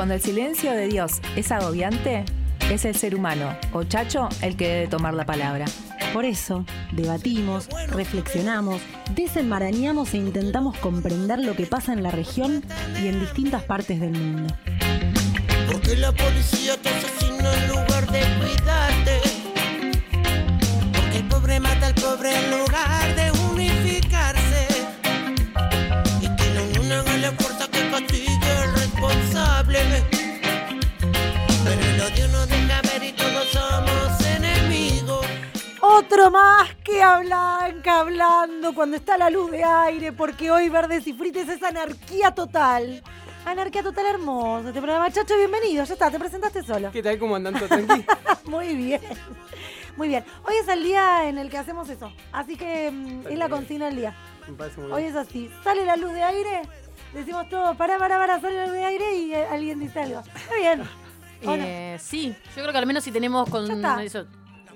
Cuando el silencio de Dios es agobiante, es el ser humano, o Chacho, el que debe tomar la palabra. Por eso, debatimos, reflexionamos, desenmarañamos e intentamos comprender lo que pasa en la región y en distintas partes del mundo. Porque la policía te asesina en lugar de cuidarte. Porque el pobre mata al pobre en lugar de unificarse. Y que la unión haga la fuerza que castigue al responsable. Pero el odio no deja ver y todos somos enemigos. Otro más que Blanca hablando cuando está la luz de aire, porque hoy Verdes y Frites es anarquía total. Anarquía total hermoso. Este programa, Chacho, bienvenido. Ya está, te presentaste solo. ¿Qué tal? ¿Cómo andan? ¿Todo tranquilo? Muy bien. Muy bien. Hoy es el día en el que hacemos eso. Así que es la consigna del día. Me parece muy Hoy bien. es así. Sale la luz de aire, decimos todo, pará, sale la luz de aire y alguien dice algo. Está bien. ¿O no? Sí, yo creo que al menos si tenemos con Ya está. eso.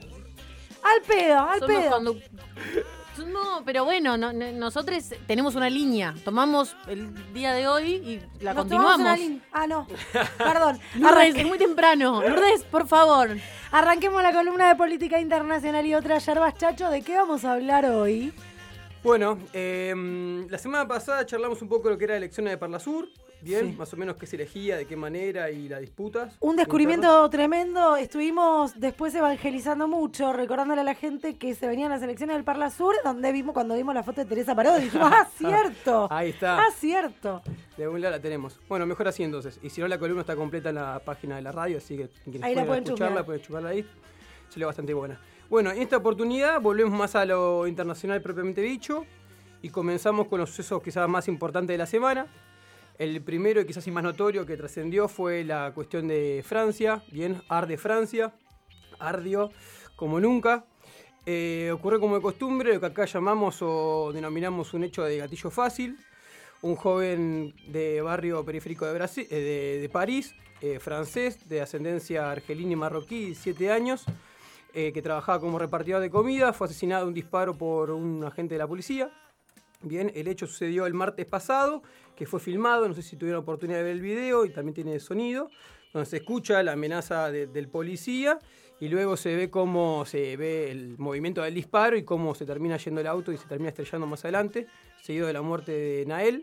Al pedo. Somos no, pero bueno, nosotros tenemos una línea. Tomamos el día de hoy y la Nos continuamos. tomamos una línea. Ah, no. Perdón. Lourdes, es muy temprano. Lourdes, por favor. Arranquemos la columna de política internacional y otras yerbas, Chacho. ¿De qué vamos a hablar hoy? Bueno, la semana pasada charlamos un poco de lo que era la elección de Parlasur. Bien, Sí. más o menos qué se elegía, de qué manera y las disputas. Un descubrimiento tremendo. Estuvimos después evangelizando mucho, recordándole a la gente que se venían las elecciones del Parla Sur, donde cuando vimos la foto de Teresa Parodi, dijimos, cierto. Ahí está. Cierto. De algún lado la tenemos. Bueno, mejor así entonces. Y si no, la columna está completa en la página de la radio, así que quienes Ahí la pueden escucharla, chusmear. pueden chuparla ahí. Sale bastante buena. Bueno, en esta oportunidad volvemos más a lo internacional propiamente dicho y comenzamos con los sucesos quizás más importantes de la semana. El primero y quizás y más notorio que trascendió fue la cuestión de Francia. Bien, arde Francia, ardió como nunca. Ocurrió como de costumbre lo que acá llamamos o denominamos un hecho de gatillo fácil. Un joven de barrio periférico de París, francés, de ascendencia argelina y marroquí, 17 años, que trabajaba como repartidor de comida, fue asesinado de un disparo por un agente de la policía. Bien, el hecho sucedió el martes pasado, que fue filmado, no sé si tuvieron oportunidad de ver el video y también tiene sonido, donde se escucha la amenaza del policía y luego se ve cómo se ve el movimiento del disparo y cómo se termina yendo el auto y se termina estrellando más adelante, seguido de la muerte de Nael.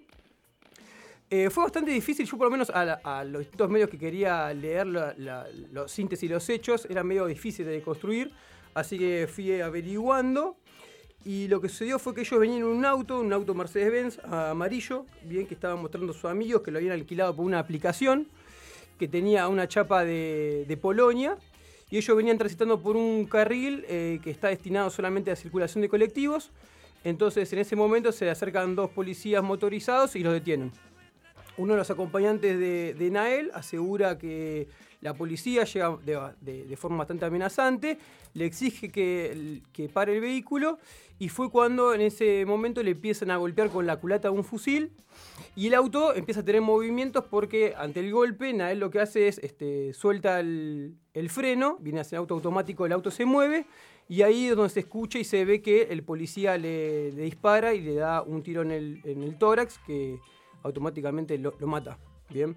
Fue bastante difícil, yo por lo menos a los distintos medios que quería leer los síntesis y los hechos, era medio difícil de construir, así que fui averiguando. Y lo que sucedió fue que ellos venían en un auto Mercedes-Benz amarillo, bien, que estaban mostrando a sus amigos que lo habían alquilado por una aplicación que tenía una chapa de Polonia. Y ellos venían transitando por un carril que está destinado solamente a circulación de colectivos. Entonces, en ese momento se acercan dos policías motorizados y los detienen. Uno de los acompañantes de Nael asegura que la policía llega de forma bastante amenazante, le exige que pare el vehículo y fue cuando en ese momento le empiezan a golpear con la culata de un fusil y el auto empieza a tener movimientos porque ante el golpe Nael lo que hace es suelta el freno, viene a ser auto automático, el auto se mueve y ahí es donde se escucha y se ve que el policía le dispara y le da un tiro en el tórax que automáticamente lo mata. Bien.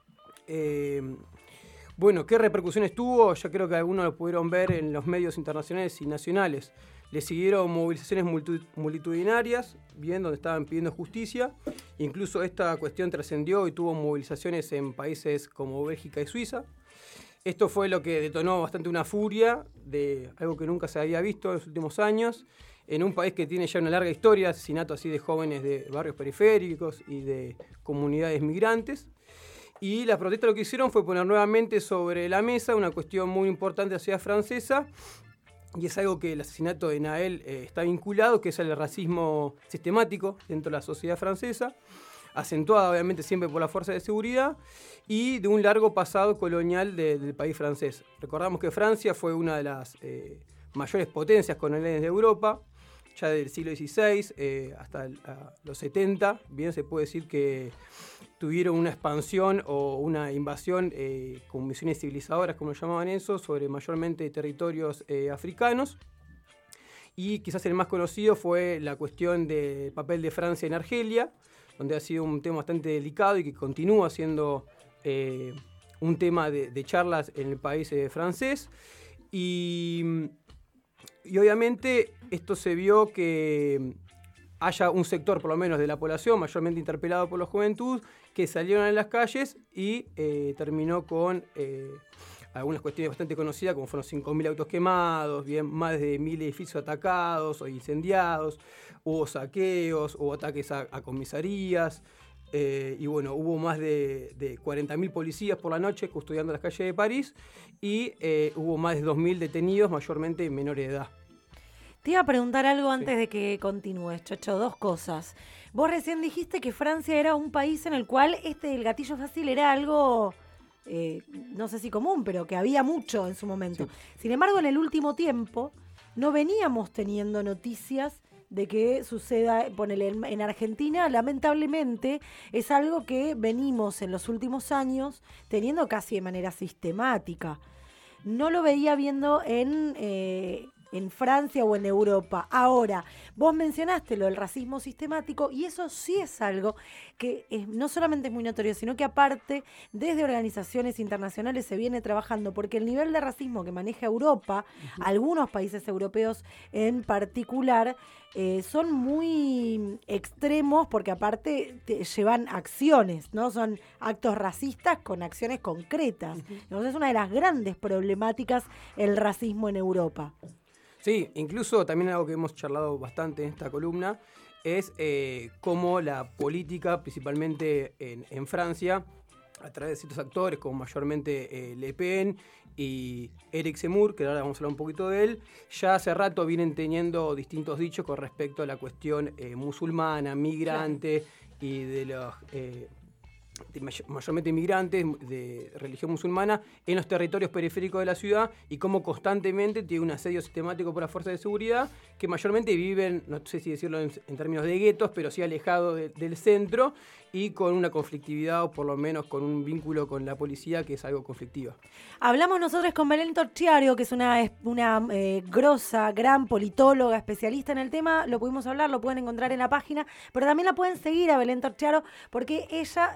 Bueno, ¿qué repercusiones tuvo? Yo creo que algunos lo pudieron ver en los medios internacionales y nacionales. Le siguieron movilizaciones multitudinarias, bien, donde estaban pidiendo justicia. Incluso esta cuestión trascendió y tuvo movilizaciones en países como Bélgica y Suiza. Esto fue lo que detonó bastante una furia de algo que nunca se había visto en los últimos años, en un país que tiene ya una larga historia, asesinato así de jóvenes de barrios periféricos y de comunidades migrantes. Y las protestas lo que hicieron fue poner nuevamente sobre la mesa una cuestión muy importante de la sociedad francesa, y es algo que el asesinato de Nael está vinculado, que es el racismo sistemático dentro de la sociedad francesa, acentuada obviamente siempre por la fuerza de seguridad y de un largo pasado colonial del país francés. Recordamos que Francia fue una de las mayores potencias coloniales de Europa, ya del siglo XVI hasta los 70, bien se puede decir que tuvieron una expansión o una invasión con misiones civilizadoras, como lo llamaban eso, sobre mayormente territorios africanos. Y quizás el más conocido fue la cuestión del papel de Francia en Argelia, donde ha sido un tema bastante delicado y que continúa siendo un tema de charlas en el país francés. Y obviamente esto se vio que haya un sector, por lo menos, de la población, mayormente interpelado por la juventud, que salieron a las calles y terminó con algunas cuestiones bastante conocidas, como fueron 5.000 autos quemados, bien, más de 1.000 edificios atacados o incendiados, hubo saqueos, hubo ataques a comisarías, y bueno, hubo más de 40.000 policías por la noche custodiando las calles de París, y hubo más de 2.000 detenidos, mayormente menores de edad. Te iba a preguntar algo antes de que continúes, Chacho, 2 cosas. Vos recién dijiste que Francia era un país en el cual el gatillo fácil era algo, no sé si común, pero que había mucho en su momento. Sí. Sin embargo, en el último tiempo no veníamos teniendo noticias de que suceda, ponele, en Argentina, lamentablemente, es algo que venimos en los últimos años teniendo casi de manera sistemática. No lo veía viendo en Francia o en Europa. Ahora, vos mencionaste lo del racismo sistemático y eso sí es algo que no solamente es muy notorio, sino que aparte desde organizaciones internacionales se viene trabajando, porque el nivel de racismo que maneja Europa, algunos países europeos en particular, son muy extremos porque aparte llevan acciones, ¿no? Son actos racistas con acciones concretas. Entonces es una de las grandes problemáticas el racismo en Europa. Sí, incluso también algo que hemos charlado bastante en esta columna es cómo la política, principalmente en Francia, a través de ciertos actores como mayormente Le Pen y Éric Zemmour, que ahora vamos a hablar un poquito de él, ya hace rato vienen teniendo distintos dichos con respecto a la cuestión musulmana, migrante, claro, y de los mayormente inmigrantes de religión musulmana en los territorios periféricos de la ciudad, y cómo constantemente tiene un asedio sistemático por las fuerzas de seguridad que mayormente viven, no sé si decirlo en términos de guetos, pero sí alejados del centro y con una conflictividad, o por lo menos con un vínculo con la policía que es algo conflictiva. Hablamos nosotros con Belén Torchiario, que es una grosa, gran politóloga, especialista en el tema. Lo pudimos hablar, lo pueden encontrar en la página, pero también la pueden seguir a Belén Torchiario porque ella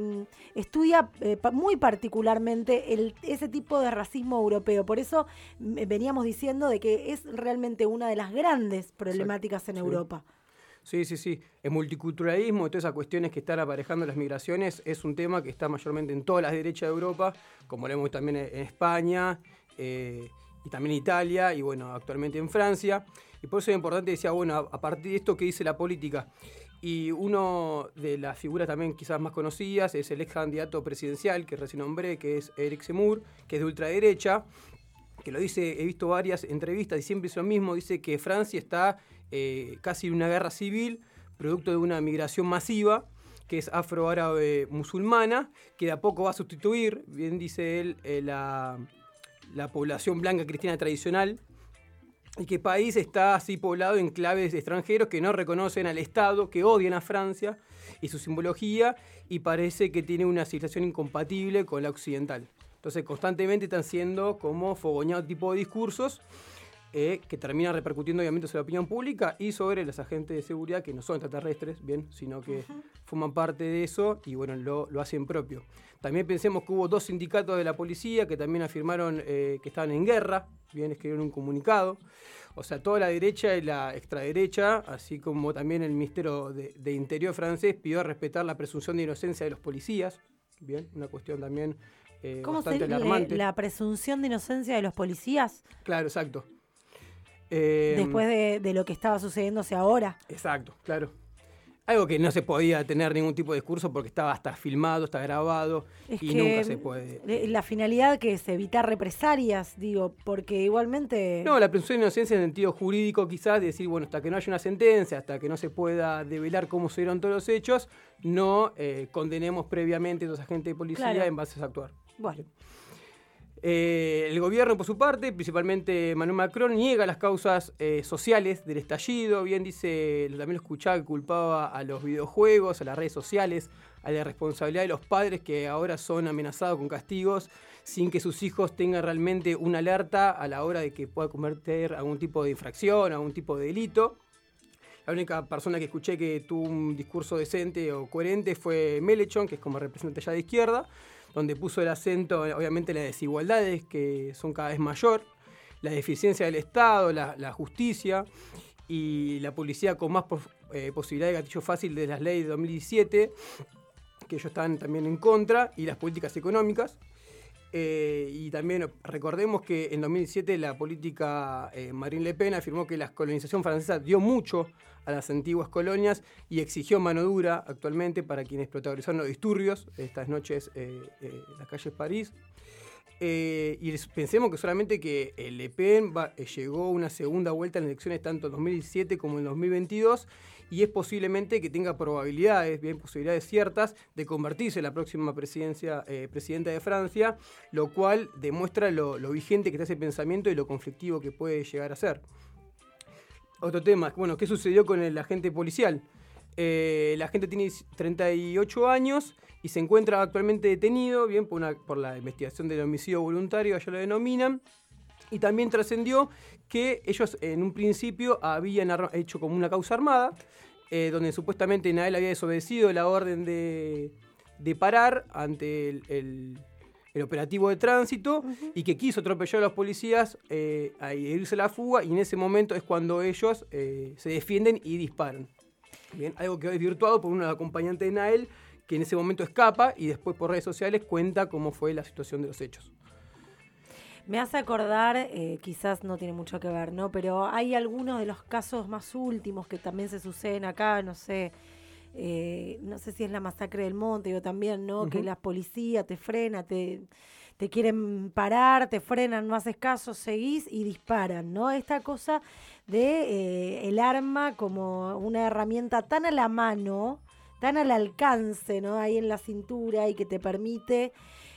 estudia muy particularmente ese tipo de racismo europeo. Por eso veníamos diciendo de que es realmente una de las grandes problemáticas en Europa. Sí. El multiculturalismo y todas esas cuestiones que están aparejando las migraciones es un tema que está mayormente en todas las derechas de Europa, como lo vemos también en España y también en Italia y bueno, actualmente en Francia. Y por eso es importante, decía, bueno, a partir de esto, ¿qué dice la política? Y uno de las figuras también quizás más conocidas es el ex candidato presidencial que recién nombré, que es Éric Zemmour, que es de ultraderecha, que lo dice, he visto varias entrevistas y siempre es lo mismo, dice que Francia está casi en una guerra civil, producto de una migración masiva, que es afro-árabe musulmana, que de a poco va a sustituir, bien dice él, la población blanca cristiana tradicional, y que el país está así poblado en enclaves extranjeros que no reconocen al Estado, que odian a Francia y su simbología, y parece que tiene una civilización incompatible con la occidental. Entonces constantemente están siendo como fogoneados tipo de discursos que terminan repercutiendo obviamente sobre la opinión pública y sobre los agentes de seguridad que no son extraterrestres, bien, sino que forman parte de eso y bueno, lo hacen propio. También pensemos que hubo 2 sindicatos de la policía que también afirmaron que estaban en guerra, bien, escribieron un comunicado. O sea, toda la derecha y la extraderecha, así como también el Ministerio de Interior francés pidió respetar la presunción de inocencia de los policías, bien, una cuestión también bastante alarmante. ¿La presunción de inocencia de los policías? Claro, exacto. Después de lo que estaba sucediéndose ahora. Exacto, claro. Algo que no se podía tener ningún tipo de discurso porque estaba hasta filmado, está grabado y nunca se puede. La finalidad que es evitar represalias, digo, porque igualmente... No, la presunción de inocencia en sentido jurídico quizás, de decir, bueno, hasta que no haya una sentencia, hasta que no se pueda develar cómo se dieron todos los hechos, no condenemos previamente a los agentes de policía, claro, en base a actuar. Bueno. El gobierno, por su parte, principalmente Emmanuel Macron, niega las causas sociales del estallido. Bien dice, también lo escuchaba, que culpaba a los videojuegos, a las redes sociales, a la responsabilidad de los padres que ahora son amenazados con castigos sin que sus hijos tengan realmente una alerta a la hora de que pueda cometer algún tipo de infracción, algún tipo de delito. La única persona que escuché que tuvo un discurso decente o coherente fue Mélenchon, que es como representante ya de izquierda, donde puso el acento, obviamente, en las desigualdades que son cada vez mayor, la deficiencia del Estado, la justicia y la policía con más posibilidad de gatillo fácil de las leyes de 2017, que ellos están también en contra, y las políticas económicas. Y también recordemos que en 2017 la política Marine Le Pen afirmó que la colonización francesa dio mucho a las antiguas colonias y exigió mano dura actualmente para quienes protagonizaron los disturbios estas noches en las calles de París. Y pensemos que solamente que Le Pen llegó a una segunda vuelta en las elecciones tanto en 2017 como en 2022, y es posiblemente que tenga posibilidades ciertas de convertirse en la próxima presidenta de Francia, lo cual demuestra lo vigente que está ese pensamiento y lo conflictivo que puede llegar a ser. Otro tema, bueno, ¿qué sucedió con el agente policial? La agente tiene 38 años y se encuentra actualmente detenido, bien, por la investigación del homicidio voluntario, allá lo denominan. Y también trascendió que ellos en un principio habían hecho como una causa armada, donde supuestamente Nael había desobedecido la orden de parar ante el operativo de tránsito, y que quiso atropellar a los policías a irse a la fuga, y en ese momento es cuando ellos se defienden y disparan. Bien, algo que es virtuado por una acompañante de Nael, que en ese momento escapa y después por redes sociales cuenta cómo fue la situación de los hechos. Me hace acordar, quizás no tiene mucho que ver, ¿no? Pero hay algunos de los casos más últimos que también se suceden acá, no sé si es la masacre del Monte, o también, ¿no? Uh-huh. Que la policía te frena, te quieren parar, te frenan, no haces caso, seguís y disparan, ¿no? Esta cosa de el arma como una herramienta tan a la mano, tan al alcance, ¿no? Ahí en la cintura, y que te permite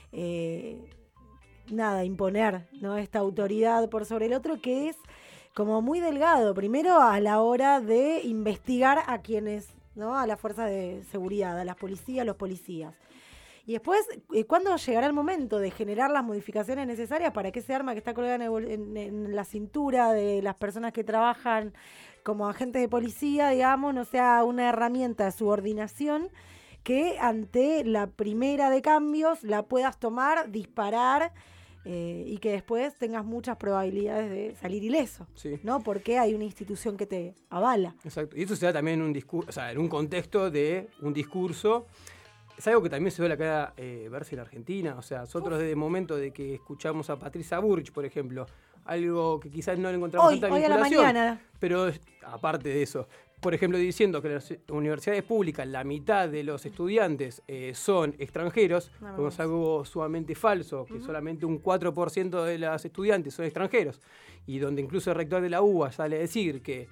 imponer, ¿no? Esta autoridad por sobre el otro, que es como muy delgado, primero a la hora de investigar a quienes, ¿no? A la fuerza de seguridad, a las policías, a los policías. Y después, ¿cuándo llegará el momento de generar las modificaciones necesarias para que ese arma que está colgada en la cintura de las personas que trabajan como agentes de policía, digamos, no sea una herramienta de subordinación, que ante la primera de cambios la puedas tomar, disparar, y que después tengas muchas probabilidades de salir ileso, sí, ¿no? Porque hay una institución que te avala. Exacto. Y eso se da también en un discurso, o sea, en un contexto de un discurso. Es algo que también se suele acá verse en Argentina. O sea, nosotros desde el momento de que escuchamos a Patricia Bullrich, por ejemplo, algo que quizás no le encontramos tanta vinculación. Hoy a la mañana. Pero aparte de eso, por ejemplo, diciendo que en las universidades públicas la mitad de los estudiantes son extranjeros, como es algo sumamente falso, que solamente un 4% de los estudiantes son extranjeros, y donde incluso el rector de la UBA sale a decir que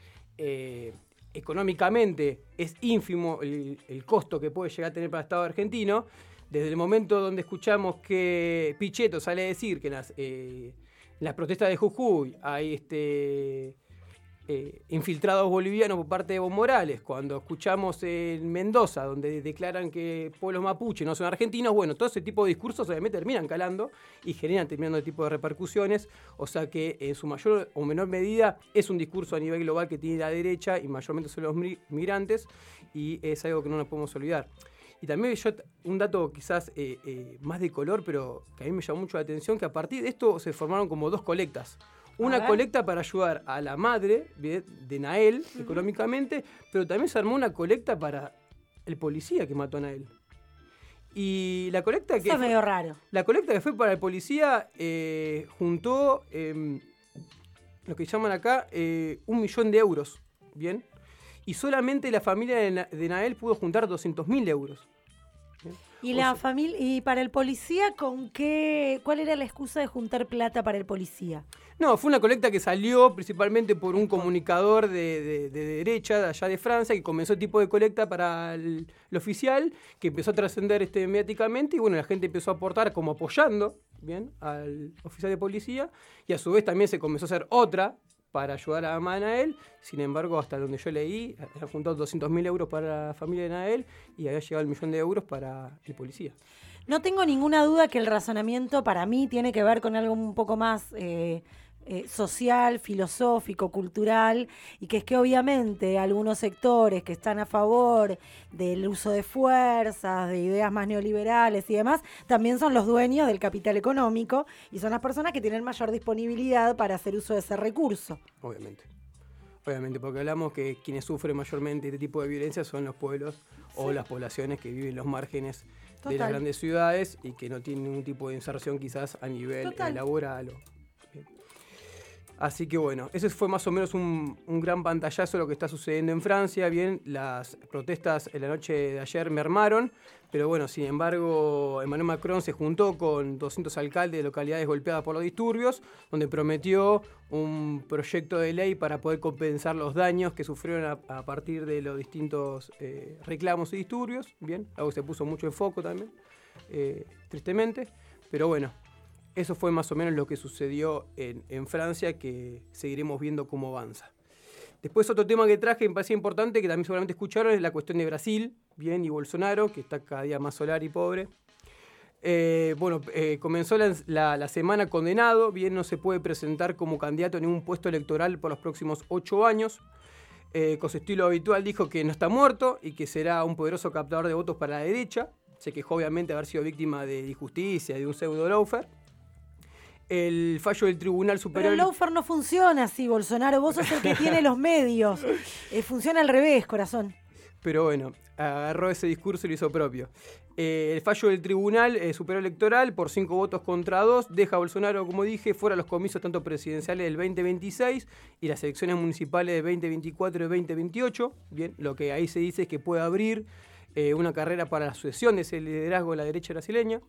económicamente es ínfimo el costo que puede llegar a tener para el Estado argentino. Desde el momento donde escuchamos que Pichetto sale a decir que en las protestas de Jujuy hay infiltrados bolivianos por parte de Evo Morales, cuando escuchamos en Mendoza, donde declaran que pueblos mapuche no son argentinos, bueno, todo ese tipo de discursos obviamente terminan calando y generan determinado tipo de repercusiones, o sea que en su mayor o menor medida es un discurso a nivel global que tiene la derecha, y mayormente son los migrantes, y es algo que no nos podemos olvidar. Y también un dato quizás más de color, pero que a mí me llamó mucho la atención, que a partir de esto se formaron como 2 colectas. Una colecta para ayudar a la madre de Nael económicamente, pero también se armó una colecta para el policía que mató a Nael. Y la colecta Eso es medio raro. La colecta que fue para el policía juntó lo que llaman acá 1 millón de euros, ¿bien? Y solamente la familia de Nael pudo juntar 200.000 euros. ¿Bien? ¿Y la familia, y para el policía, cuál era la excusa de juntar plata para el policía? No, fue una colecta que salió principalmente por un comunicador de derecha de allá de Francia, que comenzó el tipo de colecta para el oficial, que empezó a trascender mediáticamente, y bueno, la gente empezó a aportar como apoyando, bien, al oficial de policía, y a su vez también se comenzó a hacer otra para ayudar a Nael. Sin embargo, hasta donde yo leí, habían juntado 200.000 euros para la familia de Nael y había llegado el 1 millón de euros para el policía. No tengo ninguna duda que el razonamiento para mí tiene que ver con algo un poco más social, filosófico, cultural, y que es que obviamente algunos sectores que están a favor del uso de fuerzas, de ideas más neoliberales y demás, también son los dueños del capital económico y son las personas que tienen mayor disponibilidad para hacer uso de ese recurso. Obviamente, porque hablamos que quienes sufren mayormente este tipo de violencia son los pueblos o las poblaciones que viven en los márgenes de las grandes ciudades y que no tienen ningún tipo de inserción quizás a nivel laboral. Así que bueno, ese fue más o menos un gran pantallazo de lo que está sucediendo en Francia. Bien, las protestas en la noche de ayer mermaron, pero bueno, sin embargo, Emmanuel Macron se juntó con 200 alcaldes de localidades golpeadas por los disturbios, donde prometió un proyecto de ley para poder compensar los daños que sufrieron a partir de los distintos reclamos y disturbios. Bien, algo que se puso mucho en foco también, tristemente, pero bueno. Eso fue más o menos lo que sucedió en Francia, que seguiremos viendo cómo avanza. Después otro tema que traje, me parecía importante, que también seguramente escucharon, es la cuestión de Brasil, bien, y Bolsonaro, que está cada día más solar y pobre. Comenzó la semana condenado, bien, no se puede presentar como candidato a ningún puesto electoral por los próximos 8 años. Con su estilo habitual dijo que no está muerto y que será un poderoso captador de votos para la derecha. Se quejó obviamente de haber sido víctima de injusticia, de un pseudo-lawfare. El fallo del Tribunal Superior... Pero el lawfare no funciona así, Bolsonaro. Vos sos el que tiene los medios. Funciona al revés, corazón. Pero bueno, agarró ese discurso y lo hizo propio. El fallo del Tribunal Superior Electoral, por 5 votos contra 2, deja a Bolsonaro, como dije, fuera los comicios tanto presidenciales del 2026 y las elecciones municipales del 2024 y 2028. Bien, lo que ahí se dice es que puede abrir una carrera para la sucesión de ese liderazgo de la derecha brasileña.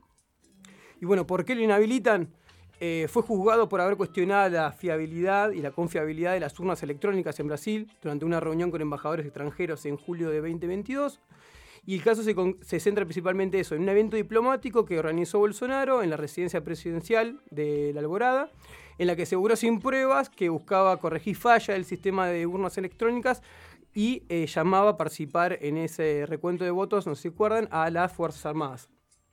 Y bueno, ¿por qué lo inhabilitan? Fue juzgado por haber cuestionado la fiabilidad y la confiabilidad de las urnas electrónicas en Brasil durante una reunión con embajadores extranjeros en julio de 2022. Y el caso se centra principalmente en un evento diplomático que organizó Bolsonaro en la residencia presidencial de La Alborada, en la que aseguró sin pruebas que buscaba corregir fallas del sistema de urnas electrónicas y llamaba a participar en ese recuento de votos, no sé si se acuerdan, a las Fuerzas Armadas.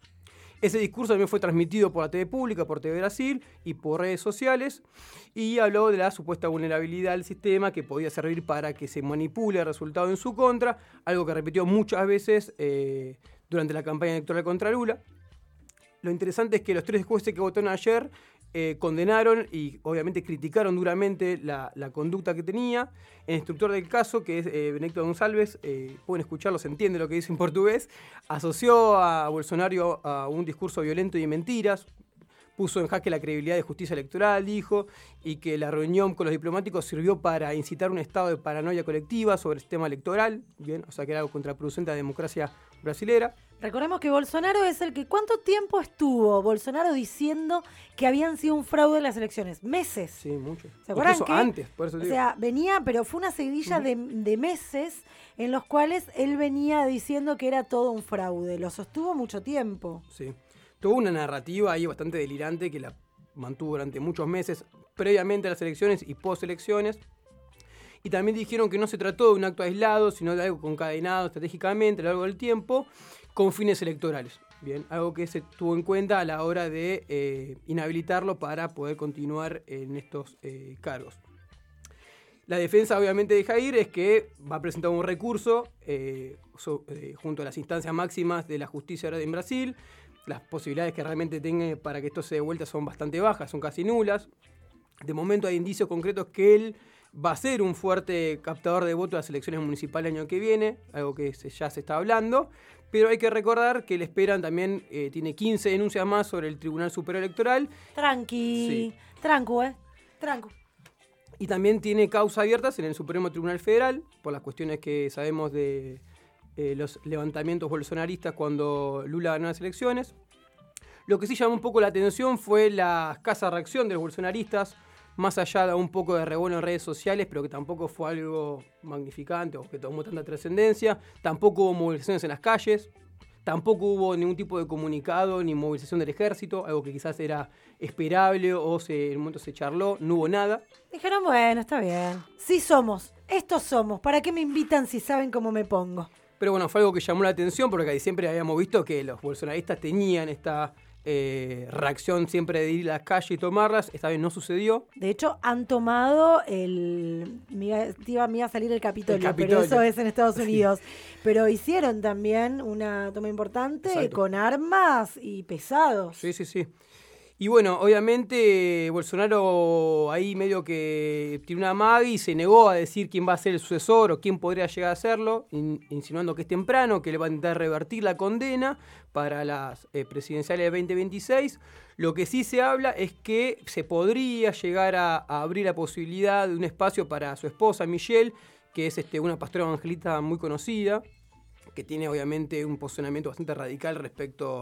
Ese discurso también fue transmitido por la TV pública, por TV Brasil y por redes sociales, y habló de la supuesta vulnerabilidad del sistema que podía servir para que se manipule el resultado en su contra, algo que repitió muchas veces durante la campaña electoral contra Lula. Lo interesante es que los 3 jueces que votaron ayer condenaron y obviamente criticaron duramente la conducta que tenía. El instructor del caso, que es Benedicto Gonçalves, pueden escucharlo, se entiende lo que dice en portugués, asoció a Bolsonaro a un discurso violento y de mentiras, puso en jaque la credibilidad de justicia electoral, dijo, y que la reunión con los diplomáticos sirvió para incitar un estado de paranoia colectiva sobre el sistema electoral, bien, o sea que era algo contraproducente a la democracia brasilera. Recordemos que Bolsonaro es el que... ¿Cuánto tiempo estuvo Bolsonaro diciendo que habían sido un fraude en las elecciones? Meses. Sí, mucho. ¿Se acuerdan? Incluso antes, por eso digo. O sea, venía, pero fue una seguidilla de meses en los cuales él venía diciendo que era todo un fraude. Lo sostuvo mucho tiempo. Sí. Tuvo una narrativa ahí bastante delirante que la mantuvo durante muchos meses, previamente a las elecciones y post-elecciones. Y también dijeron que no se trató de un acto aislado, sino de algo concadenado estratégicamente a lo largo del tiempo, con fines electorales. Bien, algo que se tuvo en cuenta a la hora de inhabilitarlo para poder continuar en estos cargos. La defensa, obviamente, de Jair es que va a presentar un recurso junto a las instancias máximas de la justicia en Brasil. Las posibilidades que realmente tenga para que esto se dé vuelta son bastante bajas, son casi nulas. De momento hay indicios concretos que él va a ser un fuerte captador de votos en las elecciones municipales el año que viene, algo que ya se está hablando, pero hay que recordar que le esperan también, tiene 15 denuncias más sobre el Tribunal Superior Electoral. Tranqui, sí. Tranco. Y también tiene causas abiertas en el Supremo Tribunal Federal, por las cuestiones que sabemos de los levantamientos bolsonaristas cuando Lula ganó las elecciones. Lo que sí llamó un poco la atención fue la escasa reacción de los bolsonaristas, más allá de un poco de revuelo en redes sociales, pero que tampoco fue algo magnificante o que tomó tanta trascendencia. Tampoco hubo movilizaciones en las calles, tampoco hubo ningún tipo de comunicado ni movilización del ejército, algo que quizás era esperable o en un momento se charló, no hubo nada. Dijeron, bueno, está bien. Sí somos, estos somos, ¿para qué me invitan si saben cómo me pongo? Pero bueno, fue algo que llamó la atención porque siempre habíamos visto que los bolsonaristas tenían esta reacción siempre de ir a las calles y tomarlas. Esta vez no sucedió. De hecho, han tomado me iba a salir el Capitolio, pero eso es en Estados Unidos. Pero hicieron también una toma importante. Exacto. Con armas y pesados. Sí. Y bueno, obviamente Bolsonaro ahí medio que tiene una magia y se negó a decir quién va a ser el sucesor o quién podría llegar a hacerlo, insinuando que es temprano, que le va a intentar revertir la condena para las presidenciales de 2026. Lo que sí se habla es que se podría llegar a abrir la posibilidad de un espacio para su esposa Michelle, que es una pastora evangelista muy conocida, que tiene obviamente un posicionamiento bastante radical respecto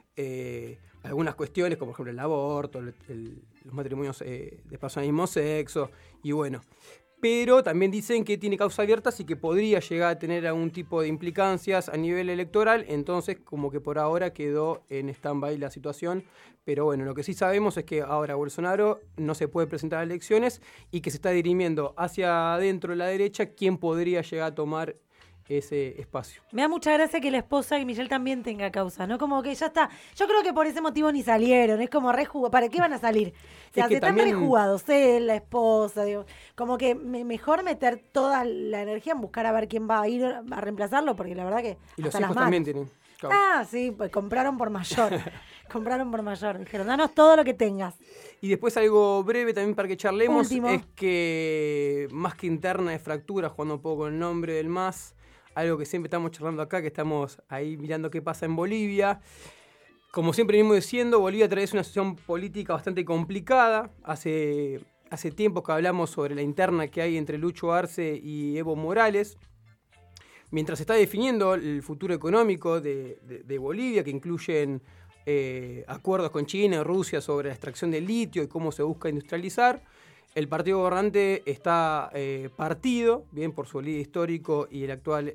a algunas cuestiones, como por ejemplo el aborto, los matrimonios de personas del mismo sexo, y bueno. Pero también dicen que tiene causa abierta, así que podría llegar a tener algún tipo de implicancias a nivel electoral, entonces como que por ahora quedó en stand-by la situación. Pero bueno, lo que sí sabemos es que ahora Bolsonaro no se puede presentar a elecciones y que se está dirimiendo hacia adentro de la derecha quién podría llegar a tomar ese espacio. Me da mucha gracia que la esposa y Michelle también tenga causa, ¿no? Como que ya está. Yo creo que por ese motivo ni salieron. Es como rejugado. ¿Para qué van a salir? O sea, se están rejugados, la esposa, digo. Como que mejor meter toda la energía en buscar a ver quién va a ir a reemplazarlo, porque la verdad que. Y los hijos también tienen causa. Ah, sí, pues compraron por mayor. Dijeron, danos todo lo que tengas. Y después algo breve también para que charlemos. Último. Es que más que interna de fractura, jugando un poco con el nombre del MAS, algo que siempre estamos charlando acá, que estamos ahí mirando qué pasa en Bolivia. Como siempre venimos diciendo, Bolivia atraviesa una situación política bastante complicada. Hace tiempo que hablamos sobre la interna que hay entre Lucho Arce y Evo Morales. Mientras se está definiendo el futuro económico de Bolivia, que incluyen acuerdos con China y Rusia sobre la extracción de litio y cómo se busca industrializar, el partido gobernante está partido, bien por su líder histórico y el actual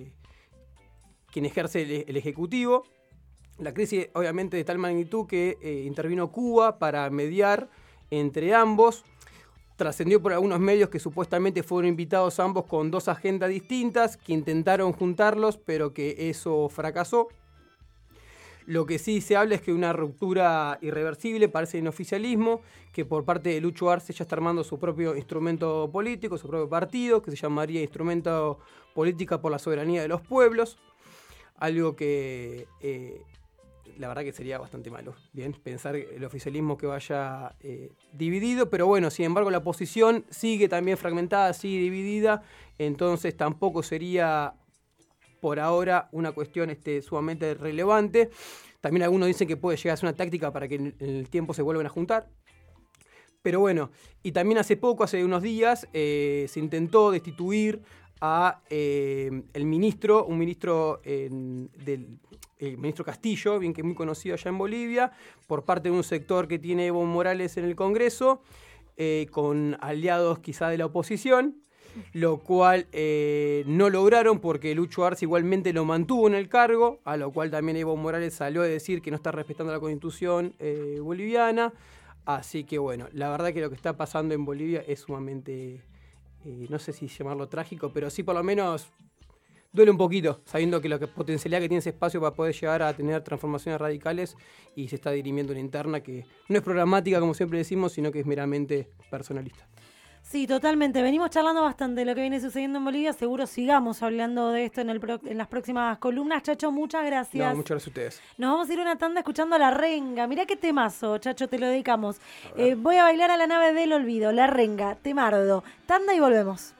quien ejerce el Ejecutivo. La crisis obviamente de tal magnitud que intervino Cuba para mediar entre ambos. Trascendió por algunos medios que supuestamente fueron invitados ambos con dos agendas distintas, que intentaron juntarlos, pero que eso fracasó. Lo que sí se habla es que una ruptura irreversible parece en oficialismo, que por parte de Lucho Arce ya está armando su propio instrumento político, su propio partido, que se llamaría Instrumento Política por la Soberanía de los Pueblos. Algo que la verdad que sería bastante malo, bien, pensar el oficialismo que vaya dividido, pero bueno, sin embargo la oposición sigue también fragmentada, sigue dividida, entonces tampoco sería por ahora una cuestión sumamente relevante. También algunos dicen que puede llegar a ser una táctica para que en el tiempo se vuelvan a juntar. Pero bueno, y también hace unos días, se intentó destituir a un ministro el ministro Castillo, bien que es muy conocido allá en Bolivia, por parte de un sector que tiene Evo Morales en el Congreso, con aliados quizá de la oposición, lo cual no lograron porque Lucho Arce igualmente lo mantuvo en el cargo, a lo cual también Evo Morales salió a decir que no está respetando la Constitución boliviana. Así que bueno, la verdad que lo que está pasando en Bolivia es sumamente, no sé si llamarlo trágico, pero sí por lo menos duele un poquito, sabiendo que la potencialidad que tiene ese espacio para poder llegar a tener transformaciones radicales y se está dirimiendo una interna que no es programática, como siempre decimos, sino que es meramente personalista. Sí, totalmente. Venimos charlando bastante de lo que viene sucediendo en Bolivia. Seguro sigamos hablando de esto en las próximas columnas. Chacho, muchas gracias. No, muchas gracias a ustedes. Nos vamos a ir a una tanda escuchando La Renga. Mirá qué temazo, Chacho, te lo dedicamos. Voy a bailar a la nave del olvido, La Renga, Temardo. Tanda y volvemos.